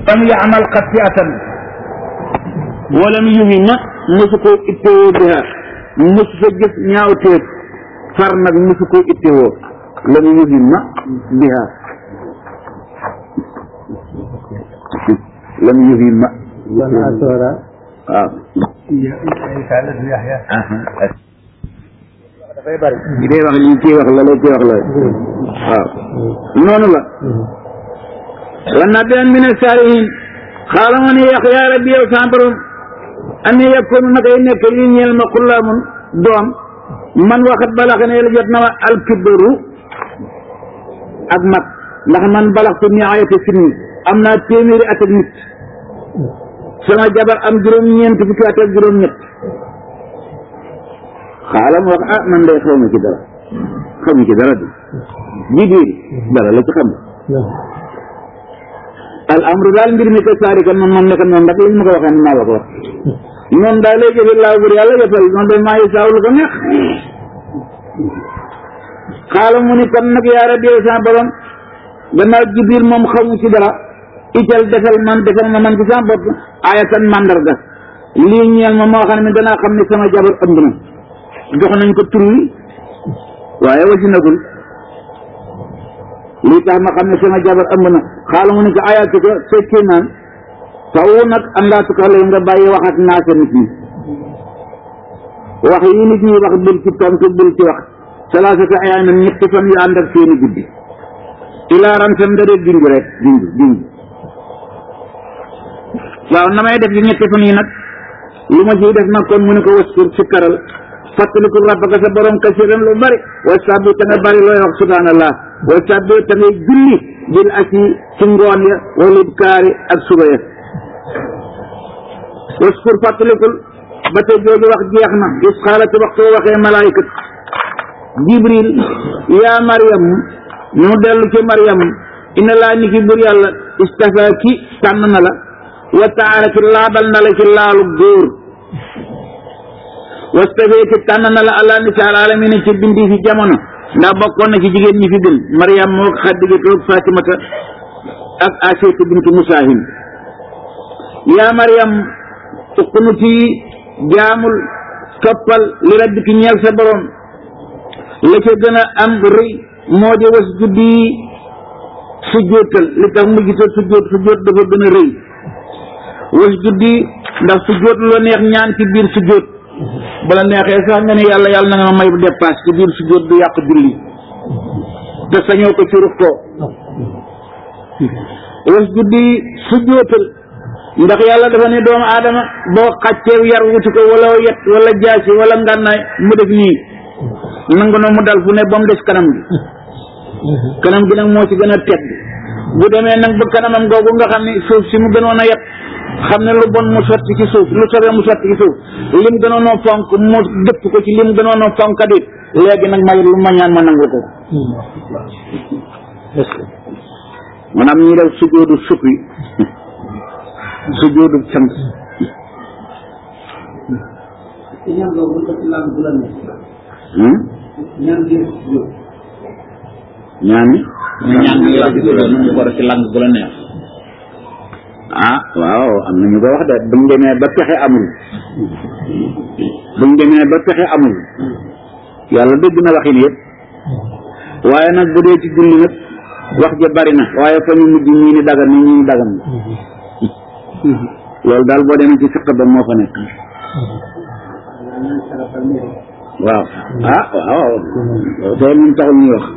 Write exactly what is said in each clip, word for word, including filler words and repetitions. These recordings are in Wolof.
lam yaamal xatiatan walam yuhima mosu ko ittewoo biha mosu fa jëf ñaawteef far nag mosu ko ittewoo lam yuhima biha lam yuhima waaw dafay bari li day wax lii kii wax la la kii wax la waaw noonu la wa nabiyyan min as-salihin xaala ma ne yàq yaa rabbi yow sama borom ani yakunu nakay nekk li ñeel ma xullaamun doom man waxat balaxa ne la jot na ma alkibaru ak mag ndax man balaxtu niayata sinni am naa téeméeri at ak nit sama jabar am juróom-ñeent fukki at ak juróom-ñett xaala ma wax ah man day xaw ma ci dara xaw ma ci dara di jibril dara la ci xam al amru daal mbir mi ko saari kan man man nekk noonu rek lañ ma ko waxee naa la ko wax noonu daal lay jëfe laa bur yàlla jëfal noonu da maa yi saaw lu ko neex xaala mu ni kon nag yaa rabbi sa borom gannaaw jibril moom xamu ci dara ical defal man defal ma man ci sama bopp ayatan mandarga lii ñeel ma moo xam ne danaa xam ne sama jabar ëmb na jox nañ ko tur wi waaye wasinagul lii tax ma xam ne sama jabar ëmb na xaala mu ni ko ayatu ko fekkee naan faw nag andaatuka lay nga bàyyi wax ak naasa nit ñi wax yi nit ñi wax bul ci tontu bul ci wax salaasata ayaamin ñetti fan yu ànd ak seeni guddi ilaa ran sam da dee dingu rek dingu dingu waaw na may def ci ñetti fan yi nag lu ma ciy def nag kon mu ne ko waskur si karal fàttaliku rabbaka sa borom kasiran lu bari wa sabbi te nga bari looy wax subhanallah wa sabbi te ngay julli bil asi ci ngoon ya wala kaari ak suba ya waskur fàttalikul ba tey jooju wax jeex na is xaalati waxtu waxee malaayikat jibril yaa mariam ñu dellu ci mariam inna laa ni ki bur yàlla istafaaki tànn na la wa taala ki laabal na la ci laalu góor wastafaaki tànn na la ala nisaal alamina ci bindi fi jamono ndax bokkoon na ci jigéen ñi fi gën mariam moo xaddigatu fatimata ak asiyatu bintu musahim yaa mariam uqnuti jaamul toppal li rabbiki ñeel sa borom la ca gën a am rëy moo di was juddi sujjóotal li tax mu gisal sujjóot sujjóot dafa gën a rëy was juddi ndax sujjóot la neex ñaan ci biir sujjóot bala neexee sax nga ne yàlla yàlla na nga ma may dépasse ci biir sujjóot du yàq julli te sañoo ko ci rukkoo was juddi sujjóotal ndax yàlla dafa ne doomu aadama boo xàcceew yar wuti ko wala yet wala jaasi wala ngànnaay mu def nii nangu na mu dal fu ne ba mu des kanam gi kanam gi nag moo ci gën a tedd bu demee nag ba kanamam googu nga xam ne suuf si mu gënoon a yet xam ne lu bon mu sotti ci suuf lu sobe mu sotti ci suuf lim gënoon a fonk mu dëpp ko ci lim gënoon a fonk di léegi nag may lu ma ñaan ma nangu ko maanaam ñi def sujoodu sukri sujoodu sant ñaani ñaan bi la ñu ko ci lang bu la neex ah waaw am na ñu ko wax de buñ demee ba pexe amul buñ demee ba pexe amul yàlla dégg na waxin yëpp waaye nag bu dee ci julli nag wax ja bari na waaye fa ñu mujj ñii ni dagan ni ñii ni dagan loolu daal boo demee ci fiq ba moo fa nekk waaw ah waaw tey moom taxul ñuy wax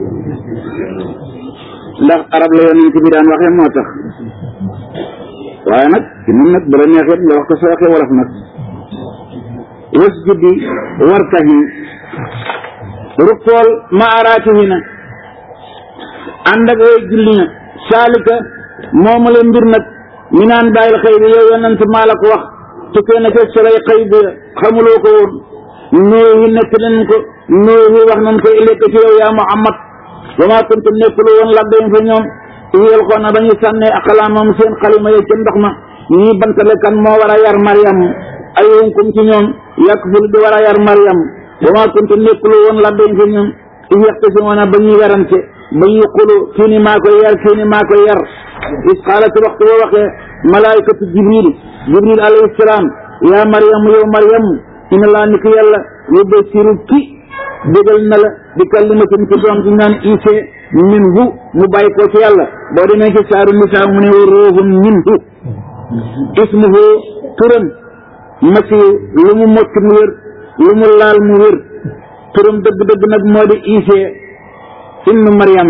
ndax arab la yoon yi ci bi daan waxee moo tax waaye nag ci nun nag bu la neexee nga wax ko soo waxee wolof nag was juddi wartahi rukkool maaraatihi na ànd ak way julli na saalika moomu la mbir nag mi naan bàyyil xëy bi yow yonent maa la ko wax tukkee na ca solay xëy bi xamuloo ko woon nooyi nekk nañ ko nooyi wax nañ ko ileka ci yow yaa Muhammad wa maa kuntu nekkuloo woon labdayin fa ñoom iyel xoon na ba ñu sànnee aqlaamam seen xalima ya ca ndox ma ñii bantale kan moo war a yar Mariam ayunkum ci ñoom yakful di war a yar Mariam wa maa kuntu nekkuloo woon labdayin fa ñoom iyeqtasimoona ba ñuy werante ba ñuy xulu kii ni maa koy yar kii ni maa koy yar is qaalat waxtu boo waxee malaayikatu jibril jibril alayhi salaam yaa Maryam yow Maryam inna laa ni ko yàlla yubashiruki bégal na la bi kalimatin ci doom di naan Isa minhu mu bàyyi ko ci yàlla boo demee ci saaru nisaa mu ne wa ruuhun minhu ismuhu turam masihu lu mu mocc mu wér lu mu laal mu wér turam dëgg-dëgg nag moo di Isa ibnu Maryam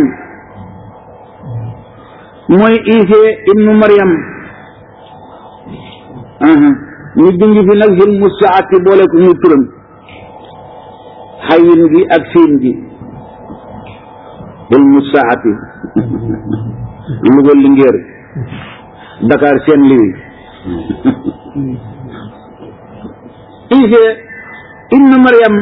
mooy Isa ibnu Maryam ñu junj fi nag ilmu saati boole ko muy turam xayin gi ak siin gi ilmu saati Louga Linguère Dakar seen liwi Isa ibnu Maryam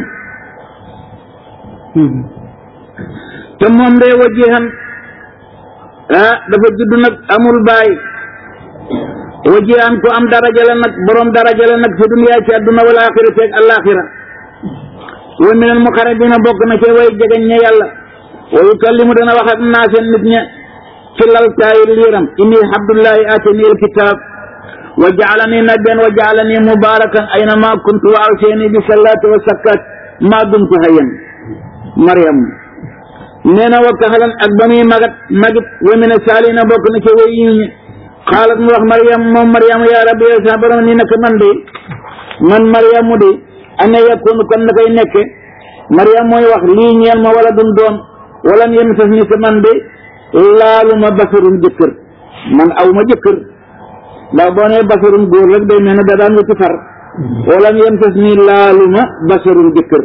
te moom day wajihan ah dafa judd nag amul baay wajihan ko am daraja la nag borom daraja la nag fi duniyaa ci àdduna wal aaxirati ak alaaxira wa minal muqarrabiina bokk na ci way jegeñ ña yàlla wa yukallimu dana wax ak naa seen nit ña ci laltaayu liiram inni abdullahi aatani alkitaab wa jaalani nabiyyan wa jaalani mubaarakan aynama kuntu wa awsaani bi salaati wa zakaat maa dumtu hayyan Maryam nee na wa kahalan ak ba muy magat magit wa mina saalihiina bokk na ci way yiw ñi xaalat mu wax Maryam moom Maryam yaa rabbi yow sa borom ni naka man de man Maryam mu de ana yakunu kon na koy nekke Maryam mooy wax lii ñeel ma wala dum doom wala yem sas ni sa man de laaluma basarun jëkkër man aw ma jëkkër ndax boo nee basarun góor rek day mel ne da daan wuti far wala yem sas ni laaluma basarun jëkkër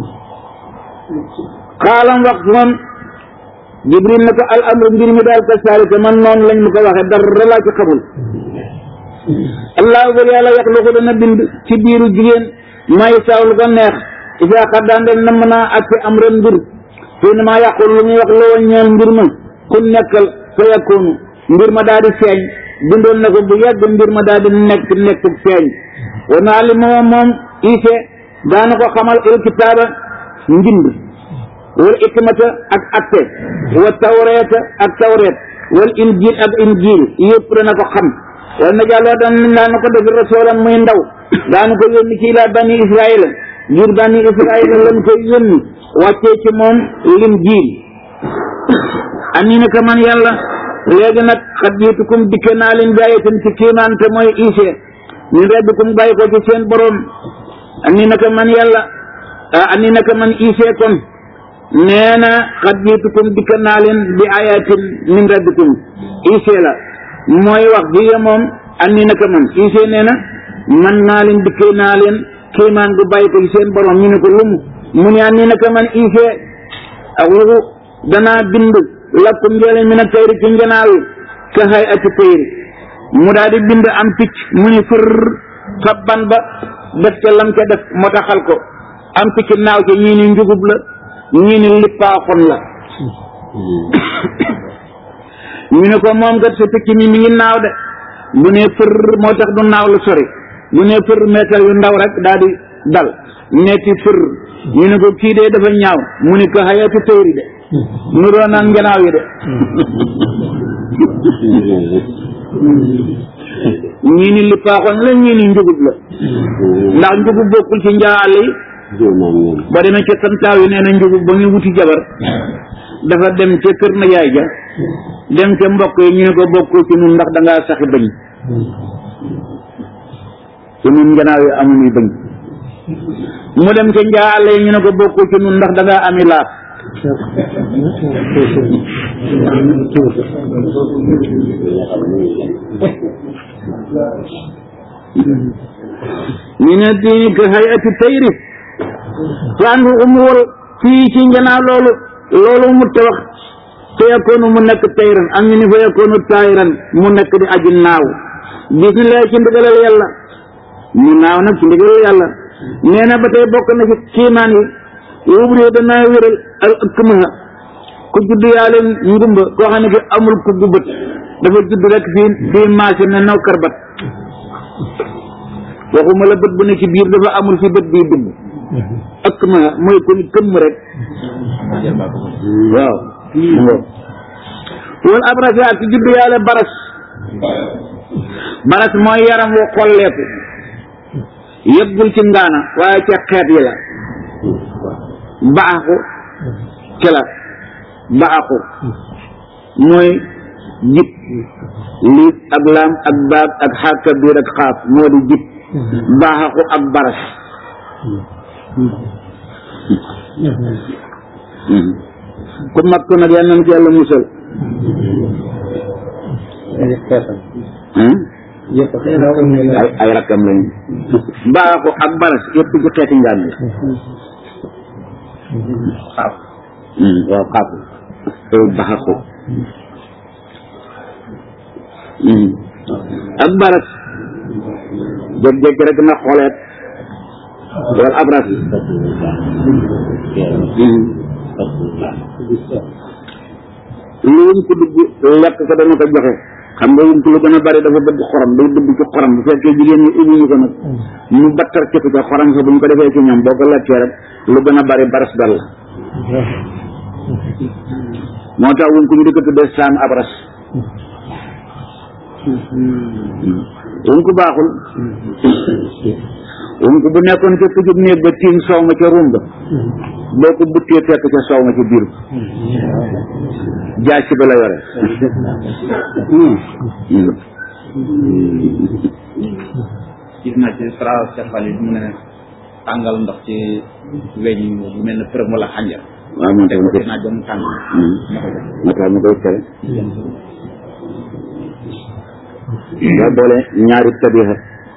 xaalam wax moom Jibril na ko al amru mbir mi daal ka saalika man noonu lañ ma ko waxee dara laa ci xamul allahu bur yàlla yaxluqu dana bind ci biiru jigéen may saaw lu ko neex isa xaddaan dem na mën a atte am ren mbir fii na maa yàqul lu muy wax loo ñeel mbir ma ku nekkal fa yakkoonu mbir ma daal di feeñ bindoon na ko bu yàgg mbir ma daal di nekk nekk feeñ wa naa li moom moom Isa daana ko xamal il kitaaba mbind wal ikmata ak atte wa tawreeta ak tawreet wal injil ak injil yëpp dana ko xam wala na jàlloo daan daana ko def rasoolam muy ndaw daana ko yónni ci laa bani israila ngir bani israila lañ koy yónni wàccee ci moom linjiil ani naka man yàlla léegi nag xat jiitukum dikke naa leen jaayatin ci kiimaan te mooy Isa min rabbikum bàyyi ko ci seen borom ani naka man yàlla ani naka man Isa kon nee na xat jiitukum dikke naa leen bi ayatin min rabbikum Isa la mooy wax bi moom ani naka man Isa nee na man naa leen dikke naa leen kiimaan gu bàyyi ko ci seen borom ñu ne ko lumu mu ne ani naka man Isa axluqu danaa bind lakum njële mi na tayri ci njanaaw yi ka xay ati tayri mu daal di bind am picc mu ni fër sabban ba def ca lam ca def moo taxal ko am picc naaw ca ñii ni njugub la ñii ni lippaaxon la ñu ne ko moom kat sa picc mi mi ngi naaw de bu ne fër moo tax du naaw lu sori bu ne fër meetar yu ndaw rek daal di dal neeti fër ñu ne ko kii de dafa ñaaw mu ni ko xay ati tayri de nu doon naan njanaaw yi de ñii ni lippaaxoon la ñii ni njugub la ndax njugub bokkul ci njaal yi ba demee ca santaaw yi nee na njugub ba muy wuti jabar dafa dem ca kër na yaay ja dem ca mbokk yi ñu ne ko bokkul ci nun ndax dangaa saxi bañ ci nun njanaaw yi amuñuy bañ mu dem ca njaal yi ñu ne ko bokkul ci nun ndax dangaa ami laaf ñu ne diini ka hayati tayri faandu umwol fii ci njanaaw loolu loolu mu te wax fa yakoonu mu nekk tayran am ñu ni fa yakoonu tayran mu nekk di aji naaw bismillah ci ndigalal yàlla mu naaw nag ci ndigalal yàlla nee na ba tey bokk na ci kiimaan yi yóbbu danaa wéral al ëkkmaha ku judd yaa leen ngumba koo xam ne ki amul ku bët dafa judd rek fii fii maase ne naw karbat waxuma la bët bu ne ci biir dafa amul fi bët bii dugg ëkkmaha mooy ko ni këmm rek waaw wal abrasi ak juddu yàlla baras baras mooy yaram wu xolleeku yëggul ci ngaana waaye ca xeet yi la baaxu ci la baaxu mooy jib liif ak laam ak baab ak xaaka biir ak xaaf moo di jib baaxu ak baras ku mag ko nag yal nañ ci yàlla musal ay ay rakkam lañu baaxu ak baras yëpp ci xeeti njàng la xaaf waaw xaafu baaxu ak baras jékki-jékki rek na xoleet wala abras lu wum ko dugg lekk ko dana ko joxe xam nga wum ko lu gën a bari dafa bëgg xorom day dugg ci xorom bu fekkee jigéen ñi ubbi ñu ko nag mu battar ci ko xorom sa bu ñu ko defee ci ñoom boo ko lekkee rek lu gën a bari baras dal la moo tax wum ko ñu di ko tuddee saam abras wum ko baaxul wum ko bu nekkoon ca tujub néeg ba tiim soow ma ca rumba boo ko buttee fekk ca soow ma ca biir jaasi ba la yore gis naa ci fra cefal yi mu ne tàngal ndox ci weñ bu mel ne përëm wala xànjar waaw moom tamit gis naa jom tàng ma tax ma koy tere nga boole ñaari tabixa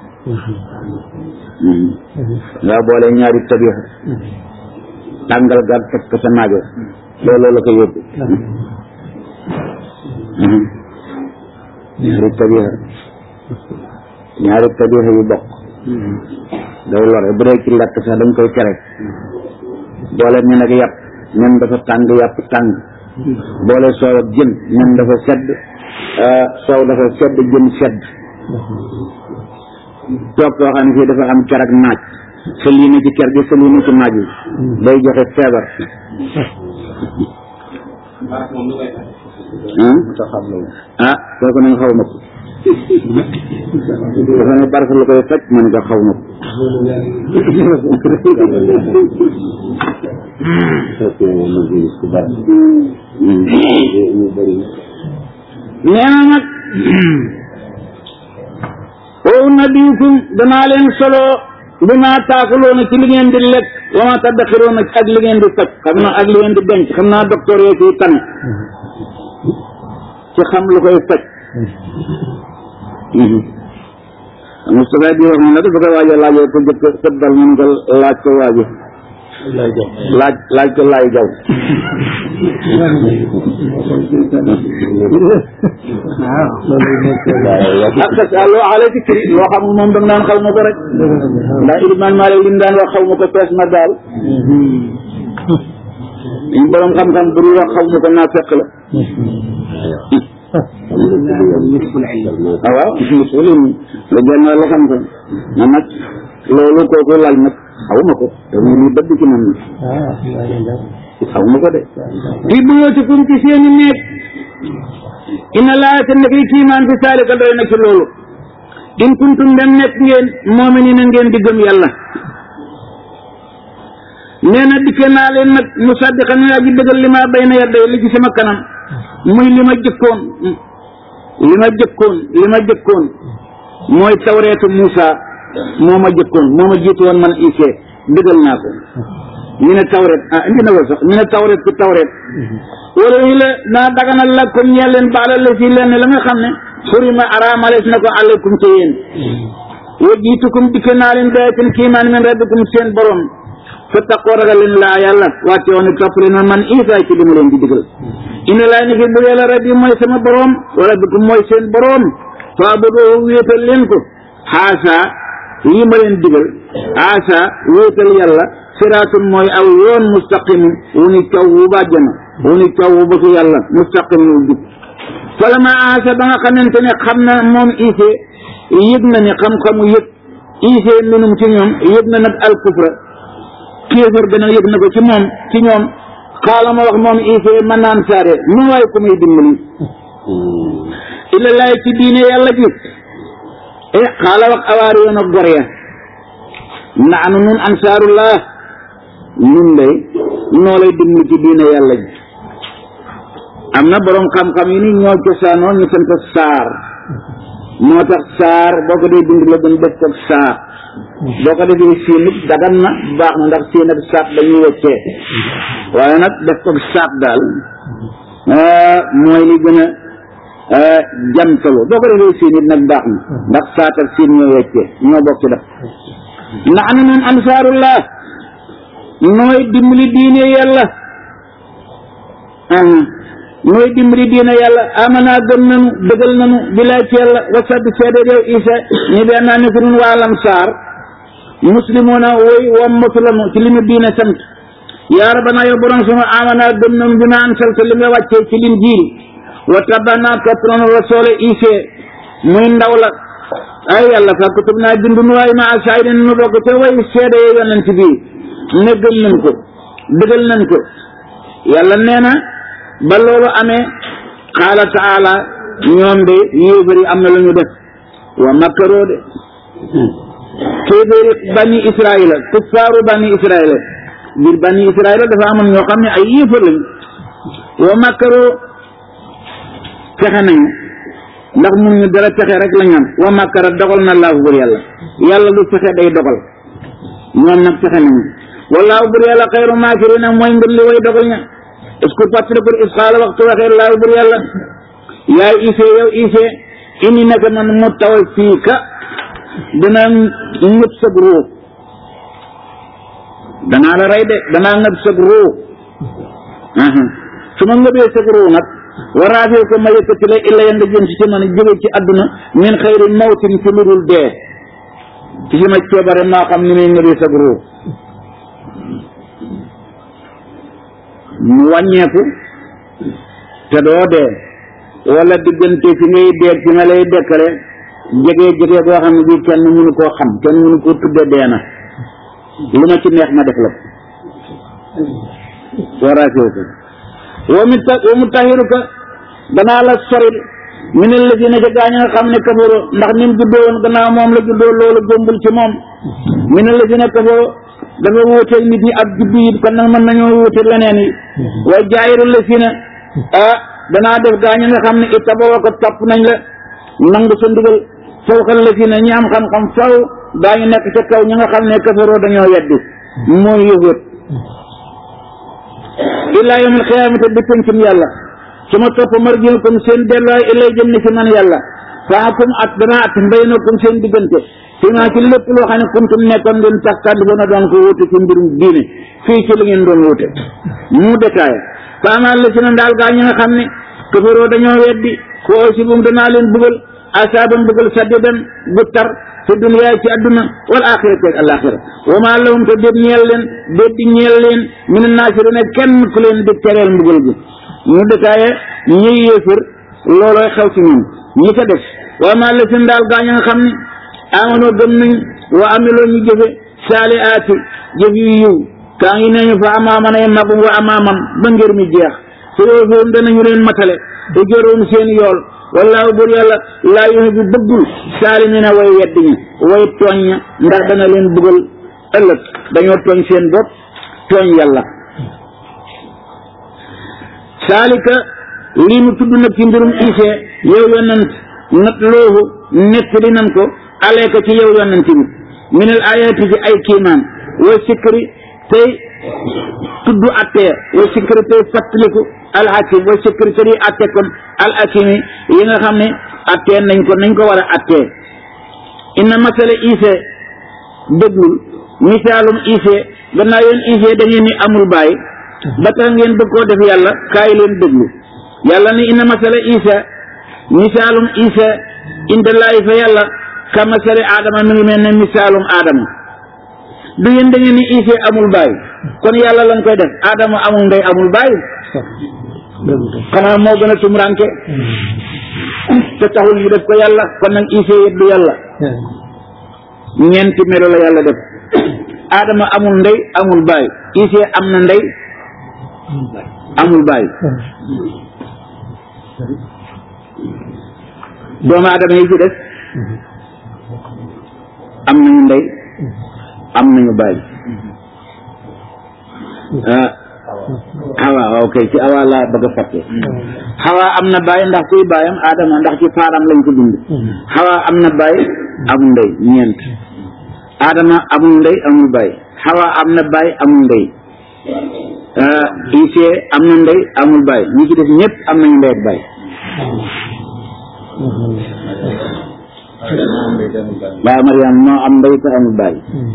nga boole ñaari tabixa tàngal ga teg ko sa naajo loolu la ko yóbbu ñaari tabixa ñaari tabixa yu bokk day lore bu dee ci lekk sax dañ koy tere boole ñu nag yàpp nen dafa tàng yàpp tàng boole soow ak jën nen dafa sedd soow dafa sedd jën sedd toog koo xam ne fii dafa am ker ak naaj sa lii na ci ker gi sa lii na ci naaj bi day joxe feebar ah kooku nañ xaw ma ko dafa ne barke la koy faj man nga xaw ma ko nee na nag wow nabiyukum danaa leen solo bi ma taakuloona ci li ngeen di lekk wa ma taddaxiroona ak li ngeen di faj xam naa ak li ngeen di denc xam naa docteur yoo ciy tane ci xam lu koy faj Moustapha di wax moom nag dafa koy waajo laajoo ko jëkk tëddal mun ko laaj ko waajo laaj laaj ko laay jaw ak sa loo xale ci kiri loo xamul moom danga naan xaw ma ko rek ndax iliman maa li mu daan wax xaw ma ko pees ma daal ñu borom xam-xam bu dul wax xaw ma ko naa fekk la ah waaw musulin la jël naa la xam ko na nag loolu kooku laaj nag xaw ma ko te mu ngi dëgg ci man xaw ma ko de fii buyootikum ci seeni néeg inna laa te nekk kiimaan fi saalika doy na ci loolu in kuntum dem nekk ngeen mu'miniina ngeen di gëm yàlla nee na dikke naa leen nag musaddiqan ne aji dëggal li ma bayna yaday li ci sama kanam muy li ma jëkkoon li ma jëkkoon li ma jëkkoon mooy tawreetu Muusa moo ma jëkkoon moo ma jiitu woon man Ise dëggal naa ko ñu ne tawreet ah indi na ko sax ñu ne tawreet ku tawreet wala ñu la naa daganal la comme ñeel leen baala la si leen la nga xam ne xurima araamalees na ko aleykum ci yéen wa jiitukum dikke naa leen bayatin kiimaan min rabbikum seen borom fa taqoo ragal leen laa yàlla wàcce woon topp leen man Isa ci li ma leen di digal ina laa ni fi bu yàlla rabbi mooy sama borom wa rabbikum mooy seen borom fa'buduhu wéetal leen ko xaasa lii ma leen digal xaasa wéetal yàlla siraatun mooy aw yoon mustaqim wu ni caw wu bàjjana wu ni caw wu bëgg yàlla mustaqim wu jub falama aasa ba nga xamante ne xam na moom Ise yëg na ne xam-xamu yëg Ise minum ci ñoom yëg na nag al kufra kéefër gën a yëg na ko ci moom ci ñoom xaala ma wax moom Isa man naan saare mu waay ko may dimbali illa laay ci diine yàlla ji e xaala wax awaari yoon ak gor ya naanu nun ansaarullah nun day noo lay dimbali ci diine yàlla ji am na boroom xam-xam yi ni ñoo cosaanoo ñu sant saar moo tax saar boo ko dee bind la gën def ko saar boo ko defee siin it dagan na baax na ndax siin ak saat dañuy weccee waaye nag def ko saat daal mooy li gën a jamtalu boo ko defee siin it nag baax na ndax saat ak siin ñoo weccee ñoo bokk ci def nahnu nun ansaarullah nooy dimbali diine yàlla mooy dimbali diina yàlla amana gëm nanu dëggal nanu bilaay ci yàlla wasad seede yow Isa ni bi annaa nekk nun waa Ansaar muslimoona woy wammatu lanu ci li nu diine sant yaa rabbana yow borom sama amana gëm nanu bi ma ansalta li nga wàccee ci Linjiil wa tabana topp nanu rasoole Isa muy ndaw la ay yàlla fa kutub naa bindu nu waay ma ashahidin nu bokk te way seede yow yonent bi ne gëm nañ ko dëggal nañ ko yàlla nee na ba loolu amee qaala taala ñoom de yéefari am na lu ñu def wa makkaroo de kéeféeri bani israila kuffaaru bani israila biir bani israila dafa amoon ñoo xam ne ay yéefar lañu wa makkaroo fexe nañu ndax mun ñu dara fexe rek la ñam wa makkara dogal na laahu bur yàlla yàlla lu fexe day dogal ñoom nag fexe nañu wallaahu bur yàlla xayru maakiriina mooy mbir li way dogal ña est-ce que fàttalikul is xaala waxtu waxee laahu bur yàlla yaay Isa yow Isa inni naka man mu tawal fii ka danaa ngëb sag ruu danaa la rey de danaa ngëb sag ruu su ma ngëbee sag ruu nag waraafee ko ma yëkkati la illa ya nga jëm si ci man jóge ci àdduna min xayri mawtin ci lu dul dee ci sama coobare maa xam ni muy ngëbee sag ruu mu wàññeeku te doo dee wala diggante fi ngay dee fi ma lay dekkale jege jege boo xam ne bii kenn mënu koo xam kenn mënu koo tudde dee na lu ma ci neex ma def la waraafew ko wa mu ta wa mu tahiruka danaa la soril min alladina ca gaañ nga xam ne kafaro ndax ni mu juddoo woon gannaaw moom la juddoo loolu gombul ci moom min alladina kafaro dafa wuuteeg nit ñi ak juddu yi kon nag mën nañoo wuute leneen yi waaye jaayiru la si ne ah danaa def gaañ nga xam ne itaboo ko topp nañ la nangu sa ndigal fawqal la si ne ñi am xam-xam faw daañu nekk ca kaw ñi nga xam ne kafaroo dañoo weddi mooy yëfët illaa yawmal qiyaamati bi pencum yàlla su ma topp marjiukum seen delluwaay illay jëm ni ci man yàlla faakum at danaa at baynakum seen diggante fi maa ci lépp loo xam ne kuntum nekkoon ngeen tax kàddu ba na doon ko wuute ci mbirum diine fii ci li ngeen doon wuute mu détaillé faamaa la si na daal gaa ñi nga xam ne kafaroo dañoo weddi ko aussi bum danaa leen bëggal asaaban bëggal saddidan bu tar fi duniyaa ci àdduna wal axirati ak alaxira wa maa lahum te déet ñeel leen déet di ñeel leen min naasiriina kenn ku leen di tereel mbugal gi mu détaillé ñuy yéefër loolooy xew ci ñun ñi ko def wa maa la seen daal gaa ñi nga xam ne amanoo gëm nañ wa amiloo ñu jëfe saalihaati jëf yu yiw kaa ngi neñu fa amaaman ay magum wa amaaman ba ngir mi jeex su yoofoon danañu leen matale te jëroom seen yool wallaahu bur yàlla laa yuhibbu bëggul saalimiina way weddi ña way tooñ ña ndax dana leen bëggal ëllëg dañoo tooñ seen bopp tooñ yàlla saalika lii mu tudd nag ci mbirum Isa yow yonent nat loohu nekk di nan ko aleeka ci yow yonent bi minal ayaati ci ay kiimaan wa sikri tey tudd attee wa sikri tey fàttaliku alhakim wa sikri tey atte kon alhakimi yi nga xam ne attee nañ ko nañ ko war a attee inna masala Isa déglul misaalum Isa gannaaw yéen Isa da ngeen ni amul baay ba tax ngeen bëgg koo def yàlla kaay leen déglu yàlla ni inna masala Isa misaalum Isa indallaahi fa yàlla ka masali Adama mi ngi mel ne misaalum Adama du yéen da ngeen ni Isa amul baay kon yàlla lañ koy def Adama amul ndey amul baay xanaa moo gën a tumranke te taxul ñu def ko yàlla kon nag Isa yëpp du yàlla ñeenti melo la yàlla def Adama amul ndey amul baay Isa am na ndey amul baay doomu aadama yi ci des am nañu ndey am nañu baay ah xawa waaw kay ci awa laa bëgg a fàtte xawa am na baay ndax kuy baayam aadama ndax ci faaram lañ ko bind xawa am na baay amul ndey ñeent aadama amul ndey amul baay xawa am na baay amul ndey Ise am na ndey amul baay ñi ci def ñëpp am nañu ndey ak baay waaye Mariam moo am ndey te amul baay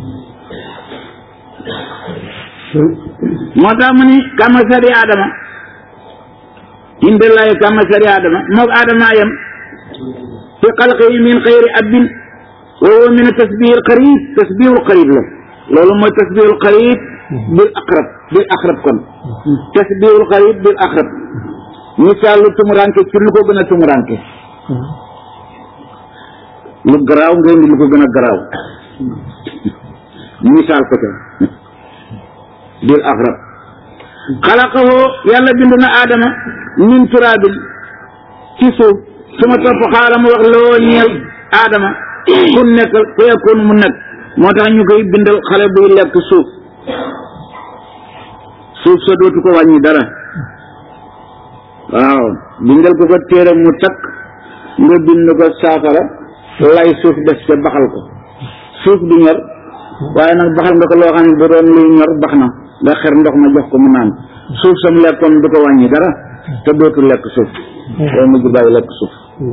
moo tax mu ni kama sari Adama indallahi kama sari Adama moog Adama yam fi xalqihi min xayri abin wa huwa min tasbihil qarib tasbihul qarib la loolu mooy tasbihul qarib bil aqrab bil aqrab kon tasbihul qarib bil aqrab misaal lu tumuranke ci lu ko gën a tumuranke lu garaaw nga indi lu ko gën a garaaw misaal ko ca bil aqrab xalaqahu yàlla bind na Adama min turaabin ci suuf su ma topp xaaral ma wax loo ñeel Adama kun nekk ku yakun mu nekk moo tax ñu koy bindal xale buy lekk suuf suuf sa dootu ko wàññi dara waaw bindal ko ko téere mu takk nga bind ko saafara lay suuf des ca baxal ko suuf du ñor waaye nag baxal nga ko loo xam ne bu doon luy ñor bax na nga xer ndox ma jox ko mu naan suuf sam lekkoon du ko wàññi dara te dootu lekk suuf day mujj bàyyi lekk suuf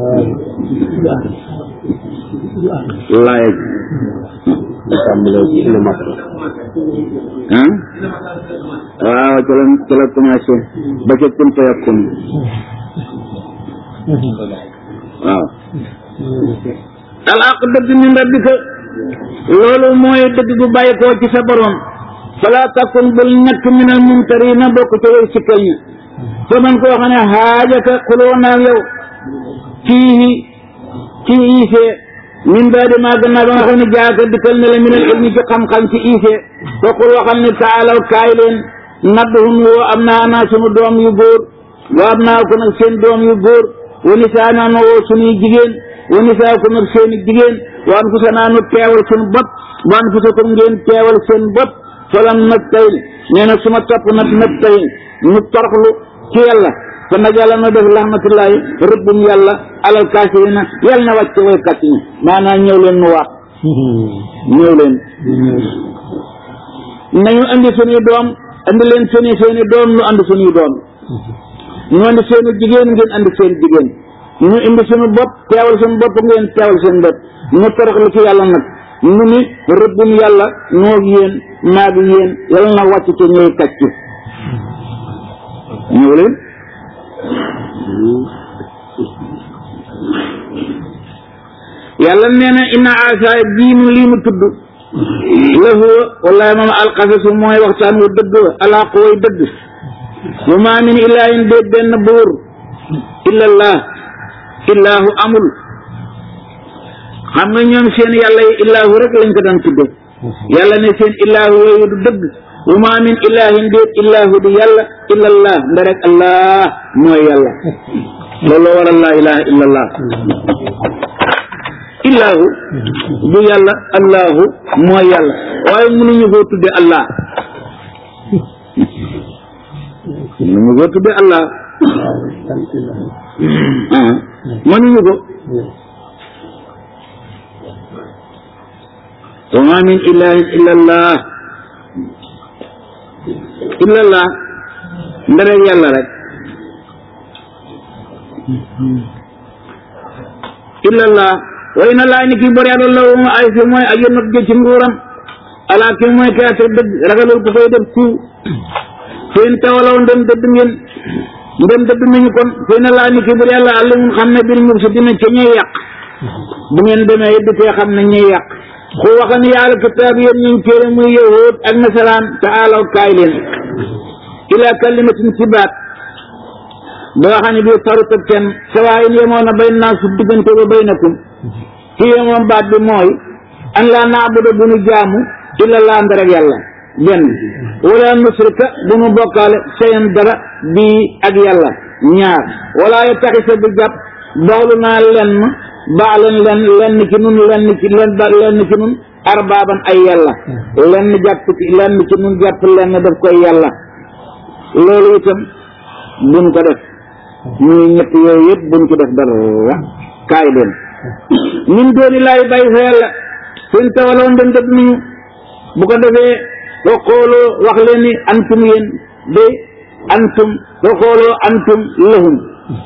laaya ji tàmbalee ci lu mat ah waaw ci la ci la commencé ba ca kun fayakun waaw al haq dëgg min rabbika loolu mooy dëgg gu bàyyi koo ci sa borom fala takun bul nekk minal mumtarina bokk ca way sikkal ña fa man koo xam ne xaajaka xuloo naag yow fii ci iisee min baadi maa gannaaw ba nga xam ne jaaka dikkal ne la minal ilmi ci xam-xam ci iisee foqul waxal ne taalaw kaay leen nadduhum woo am naa naa sunu doom yu góor wa am naa ko nag seen doom yu góor wa nisaa naa nu woo sunuy jigéen wa nisaa ko nag seeni jigéen wa an fusa naa nu teewal sunu bopp wa an fusa ko ngeen teewal seen bopp falam nag tay nee na su ma topp nag nag tay ñu toroxlu ci yàlla kon nag yàlla na def rahmatullahi rëbbum yàlla alal kaafirina yàlla na wàcce way kàcc ñi maanaam ñëw leen nu wax ñëw leen nañu andi suñuy doom andi leen seeni seeni doom ñu andi suñuy doom ñu andi seeni jigéen ngeen andi seen jigéen ñu indi suñu bopp teewal suñu bopp ngeen teewal seen bopp ñu toroxlu ci yàlla nag ñu ni rëbbum yàlla noog yéen maag yéen yàlla na wàcc ci ñooy kàcc ñëw leen yàlla nee na inna asaay bii mu lii mu tudd lahu wallahi moom alxasasu mooy waxtaan wu dëgg alaq way dëgg wa ma min ilahin déet benn buur illallah illahu amul xam nga ñoom seen yàlla yi illahu rek lañ ko daan tudde yàlla ne seen illahu yooyu du dëgg wa ma min ilahin déet illahu du yàlla illallah nda rek allah mooy yàlla loolu waral laa ilaha illallah illahu du yàlla allahu mooy yàlla waaye mënuñu koo tudde allah mënuñu koo tudde allah mënuñu ko wa ma min ilahin illallah illallah ndare yàlla rek illallah wa inna laa ni kii bor yàlla la wuma ay fi mooy ajo not jë ci nguuram ala ki mooy kaate dëgg ragalul ko koy def ku feen tawalaw ndem dëdd ngeen ndem dëdd nañu kon fa inna laa ni kii bor yàlla àlla mun xam ne bil mur si dina ca ñuy yàq bu ngeen demee di koy xam ne ñuy yàq ku waxan yàlla kitaab yéen ñu téere muy yahud ak nasaraan taalaw kaay leen ila kalimatin ci baat boo xam ne bii farut ak kenn sawaayin yemoon na bay naa su diggante ba baynakum ci yemoon baat bi mooy an laa naabuda bu nu jaamu illa laa ndarek yàlla benn wala nusrika bu mu bokkaale sayan dara bii ak yàlla ñaar wala ya taxisa bu jàpp doxlu naa lenn baalan len lenn ci nun lenn ci len lenn ci nun arbaaban ay yàlla lenn jàpp ci lenn ci nun jàpp lenn daf koy yàlla loolu itam buñ ko def muy ñett yooyu yëpp buñ ko def dara kaay leen min dooni laay bàyyi fa yàlla seen tawaloon dañ def nañu bu ko defee wa xooloo wax leen ni antum yéen de antum wa xooloo antum lahum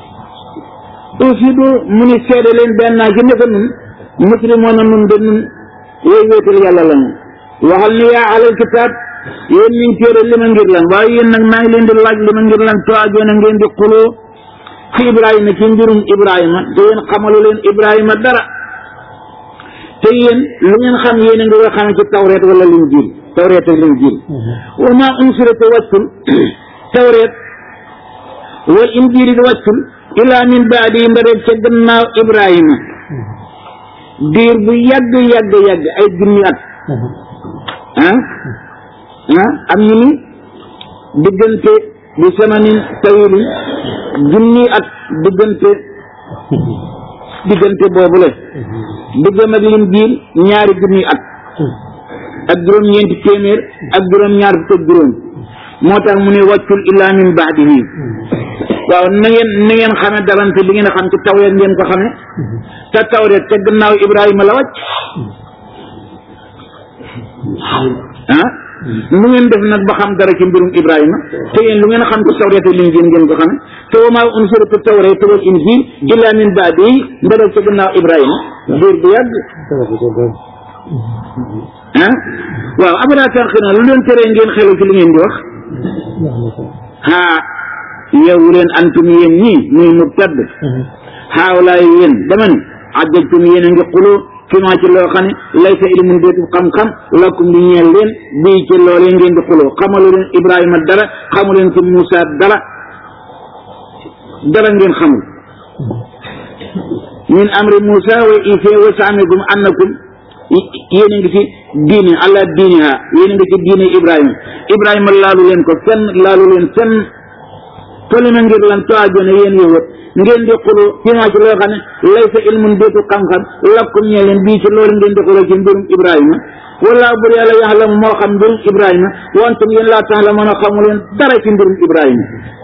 usidu mu ni seede leen benn naa ci neka nun muslimoon a nun de nun yooyu wéetal yàlla lañu waxal ni yaa alal kitaab yéen ñu ngi téere li ma ngir lan waaye yéen nag maa ngi leen di laaj li ma ngir lan toajoona ngeen di xuloo ci ibrahima ci mbirum ibrahima te yéen xamalu leen ibrahima dara te yéen lu ngeen xam yéen a ngi ko xamee ci tawreet wala linjiil tawreet ak linjiil wa maa unsila te wàccul tawreet wal injiil di wàccul ilaa min baadi mbareet ca gannaaw ibrahima diir bu yàgg yàgg yàgg ay junni at ah ah am ñu ni diggante bi samanin tawilin junni at diggante diggante boobule diggam ak lim jiil ñaari junni at ak juróom-ñeenti téeméer ak juróom-ñaar fukk ak juróom moo tax mu ne wàccul illaa min baadihi waaw na ngeen na ngeen xame darante li ngeen a xam ci tawreet ngeen ko xame te tawreet te gannaaw ibrahima la wàcc ah lu ngeen def nag ba xam dara ci mbirum ibrahima te yéen lu ngeen xam ci tawreet ak linjiil ngeen ko xame te wa maa unzilatu tawreet wal injiil illaa min baadihi ndara ca gannaaw ibrahima diir bu yàgg ah waaw abada tarxina lu leen teree ngeen xelu ci li ngeen di wax ah yeewu leen antum yéen ñii muy mu tedd xaawlaay yéen dama ni ajjajtum yéen a ngi xuloo fi maa ci loo xam ne laysa ilmun déetu xam-xam lakum di ñeel leen bii ci loolee ngeen di xuloo xamalu leen ibrahima dara xamu leen ci Muusa dara dara ngeen xamul min amri Muusa wa Isa wa saamikum annakum yéen a ngi ci diine ala diiniha yéen a ngi ci diine ibrahima ibrahima laalu leen ko fenn laalu leen fenn toli na ngir lan toajoone yéen yowat ngeen di xulu ci maa ci loo xam ne laysa ilmun déetu xam-xam lakkum ñee leen bii ci loolu ngeen di xuloo ci mbirum ibrahima wala bur yàlla yaxlamu moo xam mbirum ibrahima wantum yéen laa tax la mën a xamu leen dara ci mbirum ibrahima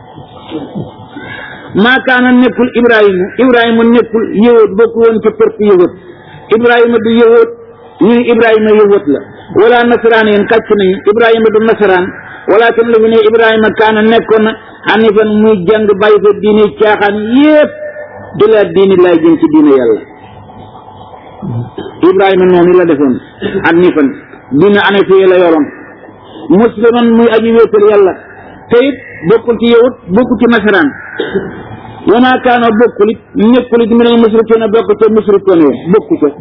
maa kaana nekkul ibrahima ibrahima nekkul yowat bokku woon ci përp yowat ibrahima du yowat ñu ne ibrahima yowat la wala nasaraan yéen kàcc nañu ibrahima du nasaraan walakin la fi ne ibrahima kaana nekkoon na hanifan muy jàng bàyyi fa diine caaxaan yépp di la diine laay jëm ci diine yàlla ibrahima noonu la defoon hanifan diine hanafiya la yoroon musliman muy aji wéetal yàlla te it bokkul ci yowut bokkul ci nasaraan wa maa kaana bokkul it nekkul it minal musrikiina bokk ca musrikoon yi bokku ca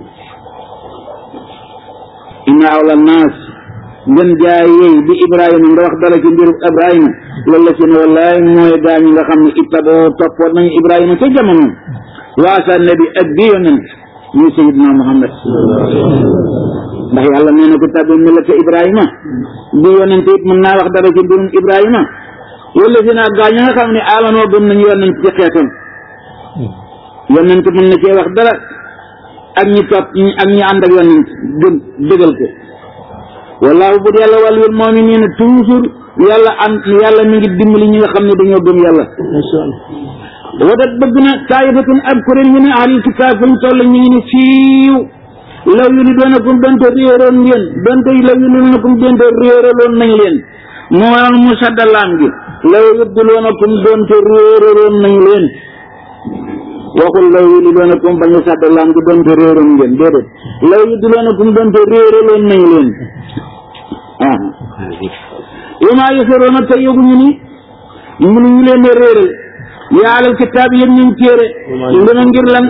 inna awla naas ngën jaay yey bi ibrahima nga wax dara ci mbiru ibrahima loolu la si ne wallaay mooy gaa ñi nga xam ne ittaboo toppoon nañu ibrahima ca jamono waasa nabi ak bi yonent ñu sayidna muhammad ndax yàlla nee na ko tabi millata ibrahima bi yonent it mën naa wax dara ci mbirum ibrahima wala si naa gaa ñi nga xam ne amanoo gëm nañu yonent ci xeetam yonent mën na cee wax dara ak ñi topp ak ñi ànd ak yonent gëm dëgal ko wallaahu bu yàlla waliyul mu'miniina toujours yàlla am yàlla mi ngi dimbali ñi nga xam ne dañoo gëm yàlla wadat bëgg na taayifatun ab kuréel ñu ne ahlul kitaab fu ñu toll ñu ngi ne siiw law yuriiduunakum donte réeroon ngeen donte law yuriiduunakum donte réeraloon nañ leen moo waral mu sadda laam gi law yubdiluunakum donte réeraloon nañ leen waxul law yuriiduunakum bañ a sadda laam gi donte réeroon ngeen déedéet law yubdiluunakum donte réeraloon nañ leen ah wamaa yusirruuna te yëguñu ni mënuñu leen a réeral yaa alal kitaab yéen ñu ngi téere lu na ngir lan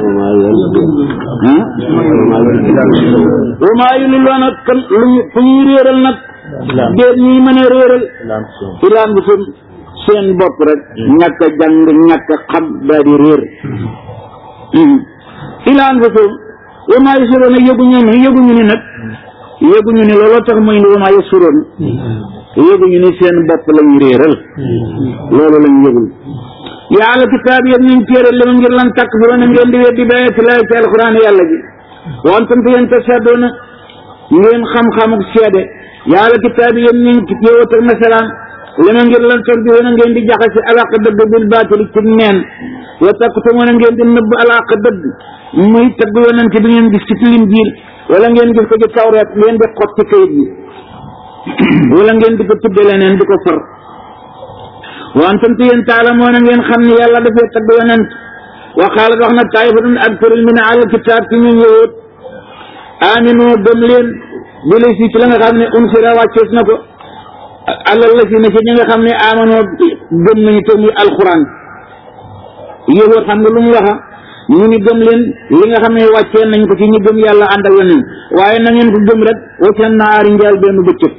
wamaa yudilluuna kan luñu fu ñuy réeral nag déet ñuy mën a réeral ilaan bu seen seen bopp rek ñàkk a jàng ñàkk a xam daal di réer ilaan bu seen wamaa yusirruuna yëguñu ni yëguñu ni nag yéeguñu ni looloo tax muy indi wa maa yasuroon yéeguñu ni seen bopp lañu réeral loolu lañu yëgul yaa ahla kitaab yéen ñu téere li ma ngir lan takk fi na ngeen di weddi bi ayati laahi ci alquran yàlla ji wantam te yéen tashhaduuna ngeen xam-xamuk seede yaa ahla kitaab yéen ñu yowat ak nasaraan li ma ngir lan tar bi na ngeen di jaxase alaq dëgg bil baatili ci neen wa taktumuuna ngeen di nëbb alaq dëgg muy tagg yonent bi ngeen gis ci Linjiil wala ngeen gis ko ci Tawreet ngeen di xot ci kayit yi wala ngeen di ko tudde leneen di ko far wantam te yéen taalamoona ngeen xam ne yàlla dafay tagg yonent wa xaalat wax na taifatun ak kuréel min al kitaab ci ñun yowut aminu gëm leen bi la si ci la nga xam ne unsila wàccees na ko alal la si na ci ñi nga xam ne amanoo gëm nañu te muy alquran yowut xam nga lu mu waxa ñu ni gëm leen li nga xam ne wàccee nañ ko ci ñu gëm yàlla ànd ak yonent waaye na ngeen ko gëm rek wacan naari njaal benn bëccëg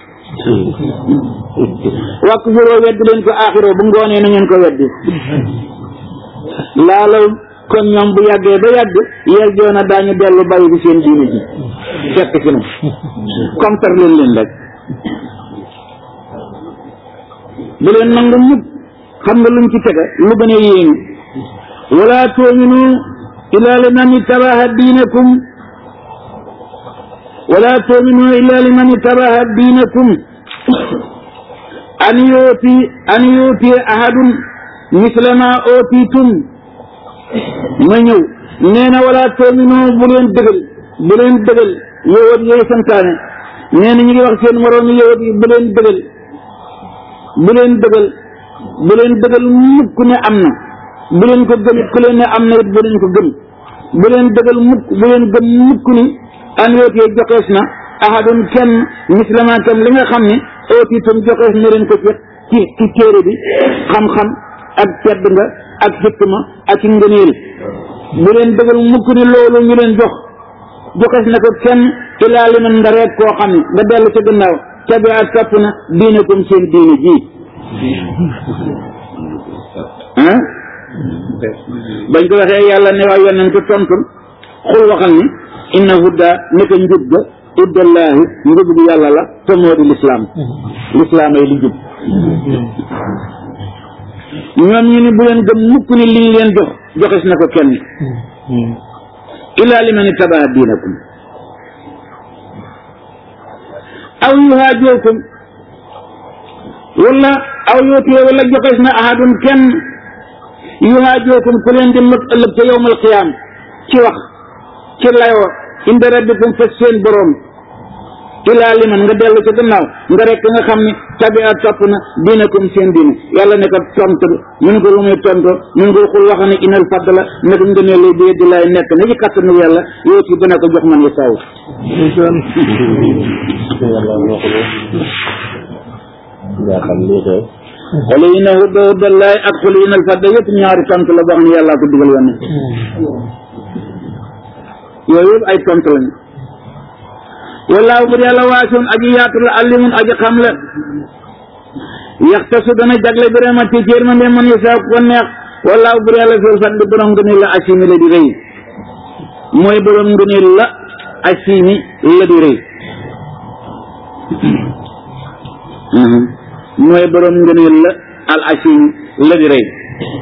wàkk furoo weddi leen ko aaxiroo bu ngoonee na ngeen ko weddi laalaw kon ñoom bu yàggee ba yàgg yel joona daañu dellu bàyyi bi seen diine ji fekk si na comme tar leen leen rek bu leen nangu mukk xam nga luñ ci tege lu gën a yéenu wala tu'minu illa liman ittabaha diinakum wala tu'minu illa liman ittabaha diinakum an yuti an yuti ahadun misla ma utitum ma ñëw nee na wala tu'minu bu leen dëggal bu leen dëggal yowat yooyu santaane nee na ñu ngi wax seen moroom yowat yi bu leen dëggal bu leen dëggal bu leen dëggal mukk ne am na bu leen ko gëm ku leen ne am na it bu leen ko gëm bu leen dëggal mukk bu leen gëm mukk ni an yootee joxees na ahadun kenn mislama kam li nga xam ne ootiitum joxees na leen ko ci ci téere bi xam-xam ak tedd nga ak xikma ak ngëneel bu leen dëggal mukk ni loolu ñu leen jox joxees na ko kenn ilaa li man nga rek koo xam ne nga dellu ca gannaaw tabia topp na diinakum seen diine ji ah bañ ko waxee yàlla ne waa yonent ko tontul xul waxal ni inna hudda neka njub ga huddallaahi njub gi yàlla la te moo di lislaam lislaam ay li jub ñoom ñu ni bu leen gëm mukk ni liñ leen jox joxes na ko kenn illa liman ittaba'a diinakum aw yuhaajukum wala aw yootee wala joxes na ahadun kenn yuhaajukum ku leen di mët ëllëg ca yawmal qiyaam ci wax ci layoo inda rabbikum fa seen boroom ilaa liman nga dellu ca gannaaw nga rek nga xam ne tabia topp na diinakum seen diine yàlla ne ko tontu mu ne ko lu muy tontu mu ne ko xul wax ne inal fadla nag ngëneel lay bi di lay nekk na ci kattanu yàlla yow ci dina ko jox man yi saw xolu yi ne hudda huddallaay ak xolu inal fadla yëpp ñaari tontu la boo xam ne yàllaa ko dugal yoon yooyu yëpp ay tontu lañu wallaahu bu yàlla waasoon aji yaatu la alimun aji xam la yaxtasu dana jagle bi rahmati ci yërmande man yasaa ko neex wallaahu bu yàlla fil fadli borom ngëneel la asimi la di rëy mooy borom ngëneel la asimi la di rëy mooy borom ngëneel la al asimi la di rëy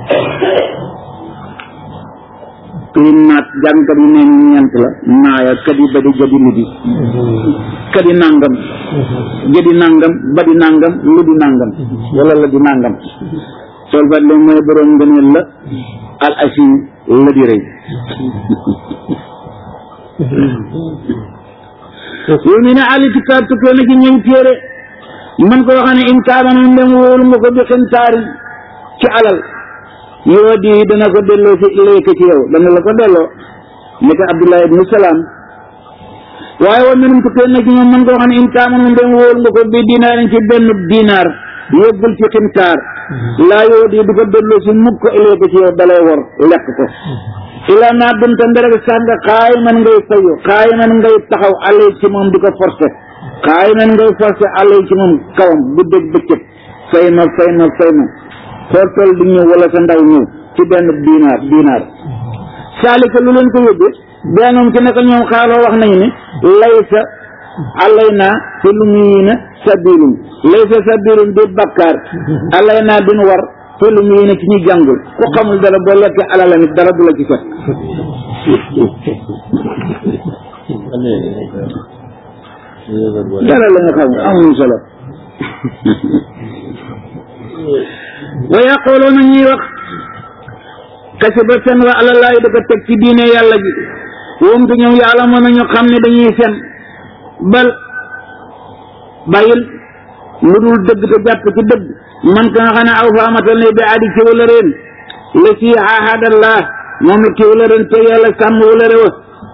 kii naat jàngkat yi ne ñeent la naaya kadi badi jadi ludi kadi nangam jadi nangam badi nangam ludi nangam wala la di nangam sol fa le mooy borom ngëneel la al asim la di rëy yow mi ne ali kitaab tukkee na ci ñëw téere man ko waxee ne in kaabana ndem wóolu nga ko bi xintaari ci alal yoo di dana ko delloo ci ilayka ci yow dana la ko delloo ni ko Abdullah ibnu Salaam waaye wa minum tukkee na ci ñoom man koo xam ne in kaamanu ndem wóolu nga ko bi dinaarin ci benn dinaar yóbbul ci ximtaar laa yoo di du ko delloo ci mukk ilayka ci yow dalay wor lekk ko ilaa naa dumta nderek sax nga xaay man ngay fayu xaay man ngay taxaw alay ci moom di ko forcé xaay man ngay forcé alay ci moom kawam bu dégg bëccëg fay ma fay ma fay ma fortol di ñëw wala sa ndaw ñëw ci benn dinaar dinaar saalika lu leen ko yóbbee bennoom ci naka ñoom xaaloo wax nañu ne laysa alayna fil ummiyina sabilun laysa sabilun bi bakkaar alayna bin war fil ummiyina ci ñi jàngul ku xamul dara boo lekkee alalam it dara du la ci fekk dara la nga xam amuñu solo wa yaquluuna ñuy wax kasiba fen wa alalaahi da ko teg ci diine yàlla ji woom te ñoom yàlla mën nañu xam ne dañuy fen bal bàyyil lu dul dëgg te jàpp ci dëgg man ka nga xam ne aw faamatal ne bi aadi ci wala reen la ci ahadallah moom la ci wala reen te yàlla sàmm wala rewa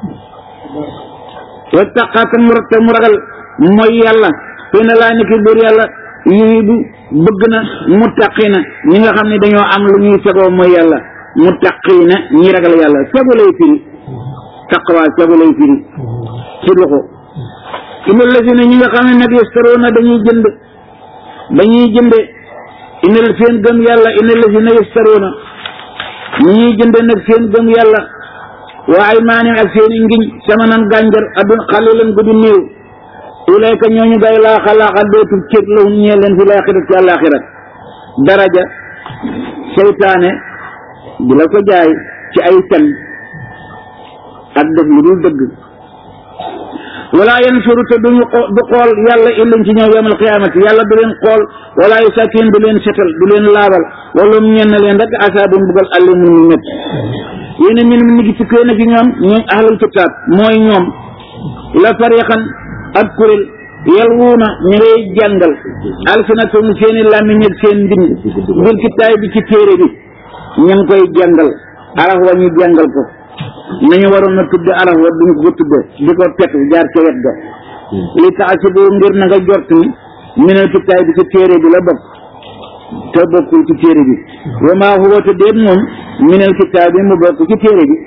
wa taqaata mu te mu ragal mooy yàlla te na laa niki buur yàlla yuhibu bëgg na muttaqina ñi nga xam ne dañoo am lu ñuy segoo mooy yàlla muttaqina ñi ragal yàlla segu lay firi taqwa segu lay firi ci loxo ina lazina ñi nga xam ne nag yastaroona dañuy jënd dañuy jënde ina seen gëm yàlla ina lazina yastaroona ñi ñuy jënde nag seen gëm yàlla wa aymaanim ak seen i ngiñ samanan gànjar adun xalilan guddi néew ulayka ñooñu gay laa xalaaxa dootul cër lahum ñee leen fi laaxirat ci àllaaxirat daraja seytaane di la ko jaay ci ay fen ak def lu dul dëgg wala yansuru te duñu du xool yàlla illum ci ñëw yawmal qiyaamati yàlla du leen xool wala yusakin du leen setal du leen laabal wala mu ñenn leen rek asaabun bugal alimun mu métti yéen min mi ngi tukkee na ci ñoom ñooñ ahlul kitaab mooy ñoom la fariqan ak kuréel yalwuuna ñu ngay jàngal alsinatum seeni làmmiñ ak seen mbind bil kitaab bi ci téere bi ñu ngi koy jàngal araf wa ñu jàngal ko nañu waroon a tudde araf wa duñ ko tudde di ko pet jaar ca wet ga li taasibu ngir na nga jort ni minal kitaab bi ci téere bi la bokk te bokkul ci téere bi wa maa huwa te déet moom minal kitaab bi mu bokk ci téere bi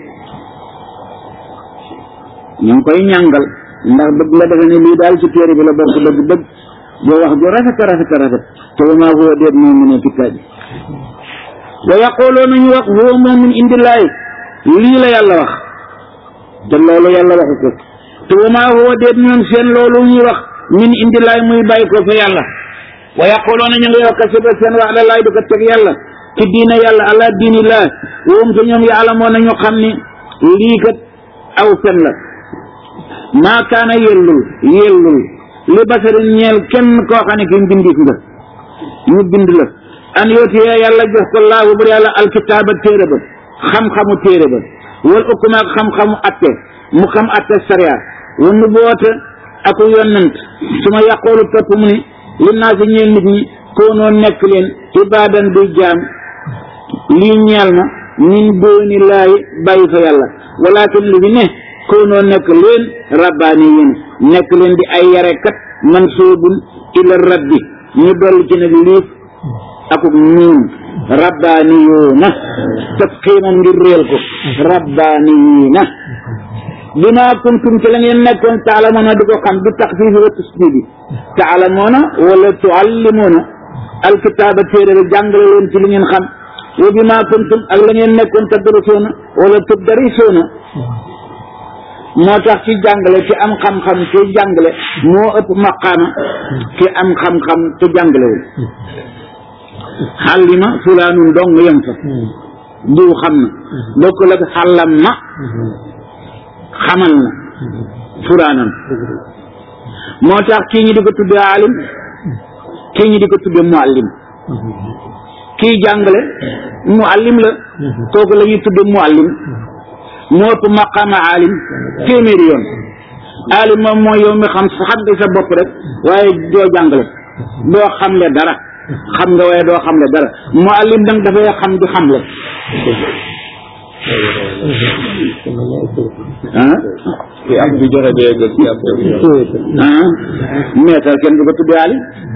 ñu ngi koy ñàngal ndax bëgg la defe ne lii daal ci téere bi la bokk dëgg dëgg boo wax ju rafet a rafet a rafet te wa maa huwa déet moom minal kitaab bi wa yaquluuna ñu wax huwa moom min indillahi lii la yàlla wax te loolu yàlla waxu ko te wa maa huwa déet ñoom seen loolu ñuy wax min indillahi muy bàyyi ko fa yàlla wa yaquluuna ñu ngi wax kasiba seen wax la laay du ko teg yàlla ci diina yàlla ala diinillah woom te ñoom yàlla moo nañu xam ni lii kat aw fen la maa kaana yellul yellul li basarin ñeel kenn koo xam ne ki mbindiif nga ñu bind la an yootiye yàlla jox ko laahu bur yàlla alkitaaba téere ba xam-xamu téere ba wal ukuma ak xam-xamu atte mu xam atte sariya wa nubuwata ak yonent su ma yàqoolu topp mu ni li naa si ñeel nit ñi koonoo nekk leen ibaadan duy jaam lii ñeel ma min dooni laay bàyyi fa yàlla walakin li fi ne koonoo nekk leen rabbaani yéen nekk leen di ay yarekat mansuubun ila rabbi ñu dolli ci nag liif akuk nuun rabbaaniyuuna tafxiimam ngir réel ko rabbaaniyuuna bima kuntum ci la ngeen nekkoon taalamoona di ko xam bi taxfiifi wa tasdiidi taalamoona wala tuallimuuna alkitaaba téere bi jàngale leen ci li ngeen xam wa bima kuntum ak la ngeen nekkoon tadrusuuna wala tudarisuuna moo tax ci jàngale ci am xam-xam ci jàngale moo ëpp maqaama ci am xam-xam te jàngalewul xàllima fulaanun dong yem fa diw xam na bokkul ak xàllam ma xamal na fulaanan moo tax kii ñi di ko tudde alim kii ñi di ko tudde muallim kii jàngale muallim la kooku la ñuy tudde muallim moo ëpp maqaama alim téeméeri yoon alim moom mooy yow mi xam xam nga sa bopp rek waaye doo jàngale doo xamle dara xam nga waaye doo xamle dara muallim dang dafay xam di xamle ah ki am bi joxe dee gën ki am ah meetar kenn du ko tuddee alim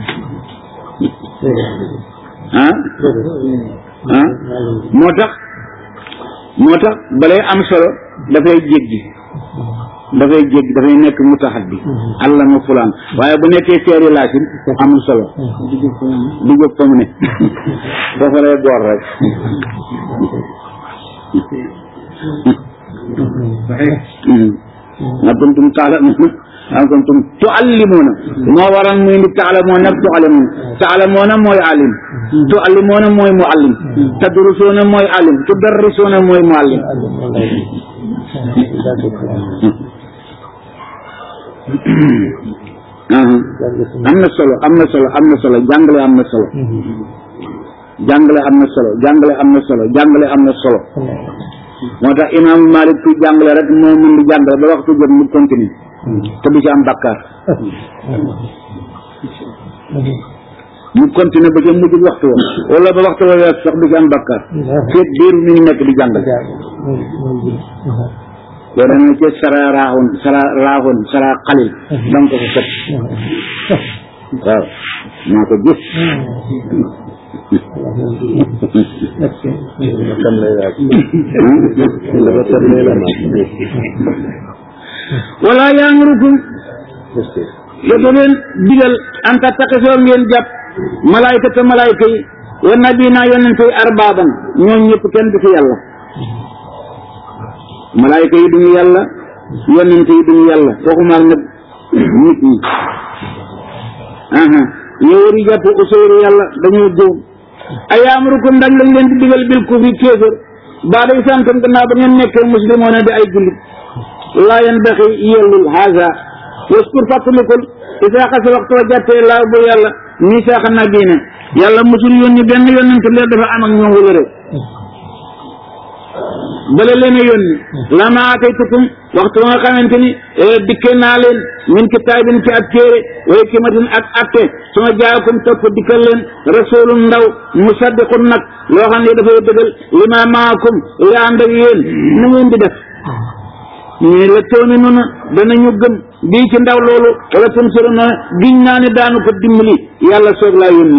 ah ah moo tax moo tax balay am solo dafay jéggi dafay jéggi dafay nekk mutaxaddi allama fulaan waaye bu nekkee seeri laasin amul solo du jóg fa mu ne foofa lay door rek nga kuntum taalamuuna am kuntum tuallimuuna moo waral muy indi taalamuuna ak tuallimuuna taalamuuna mooy alim tuallimuuna mooy muallim tadrusuuna mooy alim tudarrisuuna mooy muallim am na solo am na solo am na solo jàngale am na solo jàngale am na solo jàngale am na solo jàngale am na solo moo tax imam Malik kuy jàngale rek moo mën di jàngale ba waxtu jot mu continue te du ci am bakkaar mu continue ba ca mujj waxtu wa wala ba waxtu wa wees sax du ci am bakkaar féet biir mi ngi nekk di jàngale yow da nga ci sara raaxoon sara raaxoon sara xalil danga ko fa fekk waaw maa ko gis wala yaamurukum da do leen digal an tattaxisoo ngeen jàpp malaayka malaayka yi wa nabi naa yonente yi arbaaban ñoom ñëpp kenn du fi yàlla malaayka yi duñu yàlla yonente yi duñu yàlla waxumaal nag nit ñi aha yowari jàpp useyru yàlla dañoo jóom ayaamurukum ndax lañ leen di digal bil kufri kéefër baa day santam gannaaw ba ngeen nekkee muslimoona di ay jullit laa yan baxi yellul haza waskur fàttalikul isaa xasa waxtu wa jàttee laa bu yàlla misaaxa nabiina yàlla musul yónni benn yonente leen dafa am ak ñoom wala rek bala leen a yónni lama ataytukum waxtu ba nga xamante ni dikkee naa leen min kitaabin ci ak téere wa hikmatin ak atte suma jaakum topp dikkal leen rasulun ndaw musaddiqun nag loo xam ne dafay dëggal lima maakum li ànd ak yéen nu ngeen di def ñu la toomi nuna danañu gëm bii ci ndaw loolu wala tum siro noona giñ naa ne daanu ko dimbali yàlla soog laa yónni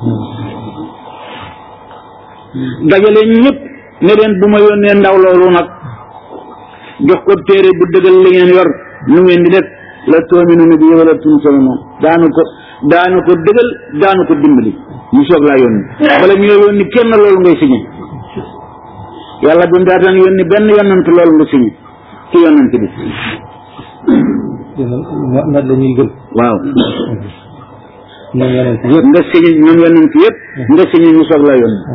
dajale ñëpp ne leen bu ma yónnee ndaw loolu nag jox ko téere bu dëggal li ngeen yor nu ngeen di def la toominu na bi wala tum solo noonu daanu ko daanu ko dëggal daanu ko dimbali ñu soog laa yónni wala ñu la yónni kenn loolu ngay signé yàlla bi mu daataan yónni benn yonant loolu nga signé ci yonant bi na dañuy gëm waaw ñoom yonent yëpp nga signé ñoom yonant yëpp nga signé ñu soog laa yónni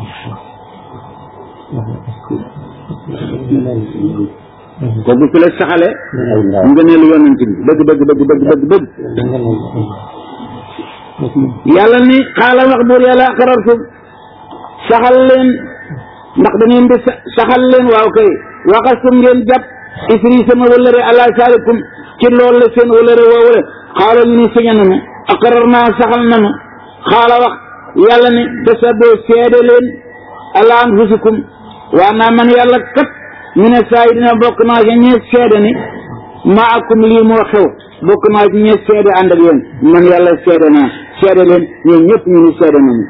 kooku fi la saxale nga ne lu yonent bi dëgg dëgg dëgg dëgg dëgg dëgg yàlla ni xaala wax buur yàlla aqrartum saxal leen ndax da ngeen di saxal leen waaw kay waxastum ngeen jàpp isri sama wëllëre ala saalikum ci loolu la seen wëllëre woowule xaala ñu ni siña nanu aqrar naa saxal nanu xaala wax yàlla ni tasaboo seede leen ala anfusikum waa naa man yàlla kat ñu ne saa yi dina bokk naa ci ñee seede ni maakum lii moo xew bokk naa ci ñee seede ànd ak yéen man yàlla seede naa seede leen ñoom ñëpp ñu ni seede nañu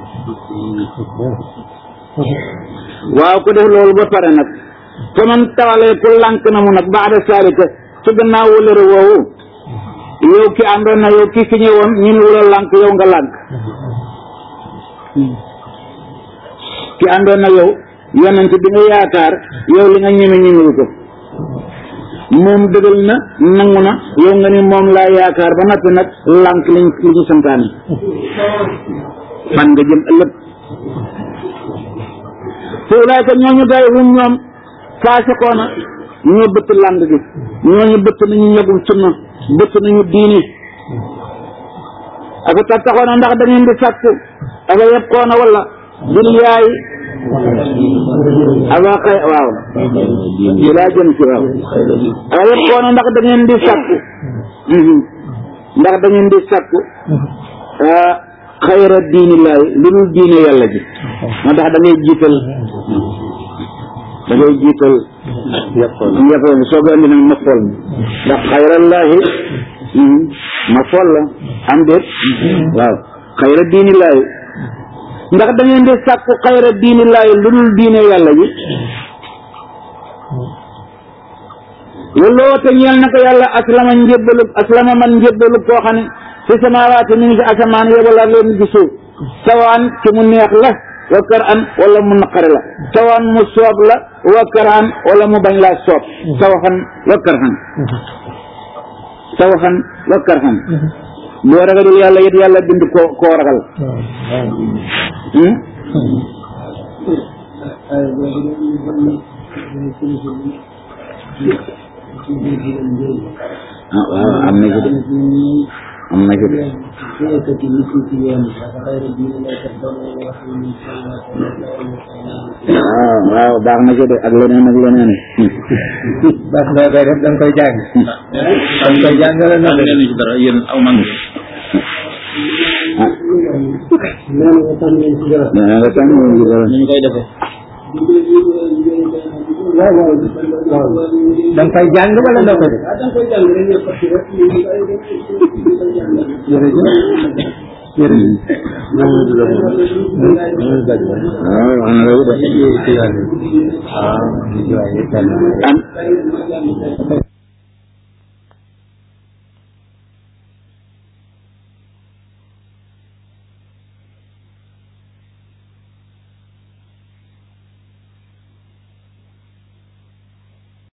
waaw ko def loolu ba pare nag te man tawalee ku lànk na mu nag baada saalika ci gannaaw wëllëre woowu yow ki àndoon na yow ki signé woon ñu ne wula lànk yow nga lànk ki àndoon na yow yonent bi nga yaakaar yow li nga ñeme ñemewu ko moom dëggal na nangu na yow nga ni moom laa yaakaar ba noppi nag lànk liñ li ñu santaane fan nga jëm ëllëg te ulaayka ñooñu day hum ñoom faasiqoona ñoo bëtt làng gi ñooñu bëtt nañu ñegum sunna bëtt nañu diine aka tattaxoona ndax da ngeen di sàkku aka yebkoona wala bil yaay aba xay waaw di laa jëm ci waaw aka yebkoona ndax da ngeen di sàkku ndax da ngeen di sàkku xayra diinillaahi lu dul diine yàlla ji moo tax da ngay jiital da ngay jiital yàqoon soo ko andi nag ma fool mi ndax xayrallaahi ma fool la am déet waaw xayra diinillaahi ndax da ngeen di sàkku xayra diinillaahi lu dul diine yàlla ji looloo te ñeel na ko yàlla aslama njébbalu aslama man njébbalu koo xam ne fi samaawaati mi ngi ci asamaan yebala leen ci suuf sawaan ci mu neex la wa kar an wala mu naqari la sawaan mu soob la wa kar an wala mu bañ laa soob sawaxan wa kar an tawxan wa karhan boo ragalul yàlla it yàlla bind ko koo ragal ah waaw am na ci de am na ci de waaw waaw baax na ci de ak leneen ak leneen baax nga koy def da nga koy jàng da nga koy jàng la na leen ci dara yéen aw man ah nee nga tànn leen ci dara ñu koy defee waaw waaw da nga koy jàng wala noo koy def jërëjëf